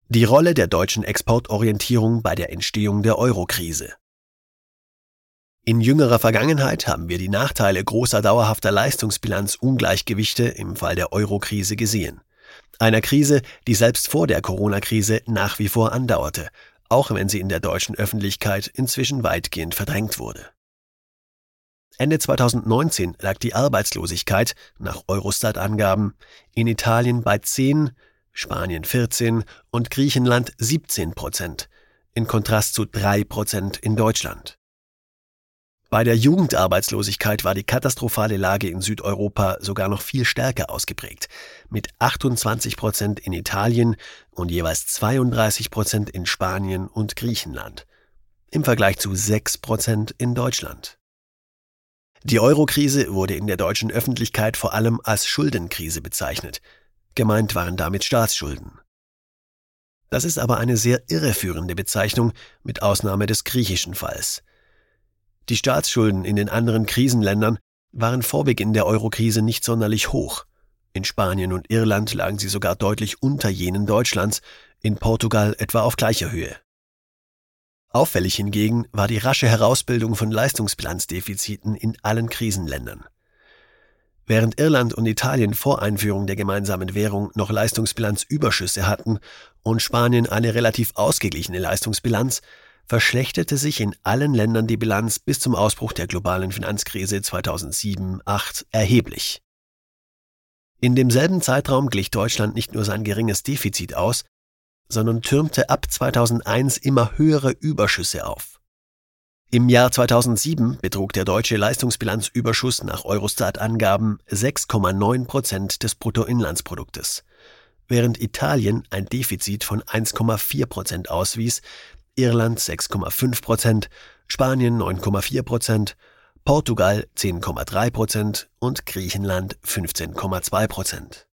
Die Rolle der deutschen Exportorientierung bei der Entstehung der Euro-Krise. In jüngerer Vergangenheit haben wir die Nachteile großer dauerhafter Leistungsbilanzungleichgewichte im Fall der Euro-Krise gesehen. Einer Krise, die selbst vor der Corona-Krise nach wie vor andauerte, auch wenn sie in der deutschen Öffentlichkeit inzwischen weitgehend verdrängt wurde. Ende 2019 lag die Arbeitslosigkeit, nach Eurostat-Angaben, in Italien bei 10%, Spanien 14% und Griechenland 17%, in Kontrast zu 3% in Deutschland. Bei der Jugendarbeitslosigkeit war die katastrophale Lage in Südeuropa sogar noch viel stärker ausgeprägt, mit 28% in Italien und jeweils 32% in Spanien und Griechenland, im Vergleich zu 6% in Deutschland. Die Euro-Krise wurde in der deutschen Öffentlichkeit vor allem als Schuldenkrise bezeichnet. Gemeint waren damit Staatsschulden. Das ist aber eine sehr irreführende Bezeichnung, mit Ausnahme des griechischen Falls. Die Staatsschulden in den anderen Krisenländern waren vor Beginn der Euro-Krise nicht sonderlich hoch. In Spanien und Irland lagen sie sogar deutlich unter jenen Deutschlands, in Portugal etwa auf gleicher Höhe. Auffällig hingegen war die rasche Herausbildung von Leistungsbilanzdefiziten in allen Krisenländern. Während Irland und Italien vor Einführung der gemeinsamen Währung noch Leistungsbilanzüberschüsse hatten und Spanien eine relativ ausgeglichene Leistungsbilanz, verschlechterte sich in allen Ländern die Bilanz bis zum Ausbruch der globalen Finanzkrise 2007/08 erheblich. In demselben Zeitraum glich Deutschland nicht nur sein geringes Defizit aus, sondern türmte ab 2001 immer höhere Überschüsse auf. Im Jahr 2007 betrug der deutsche Leistungsbilanzüberschuss nach Eurostat-Angaben 6,9% des Bruttoinlandsproduktes, während Italien ein Defizit von 1,4% auswies, Irland 6,5%, Spanien 9,4%, Portugal 10,3% und Griechenland 15,2%.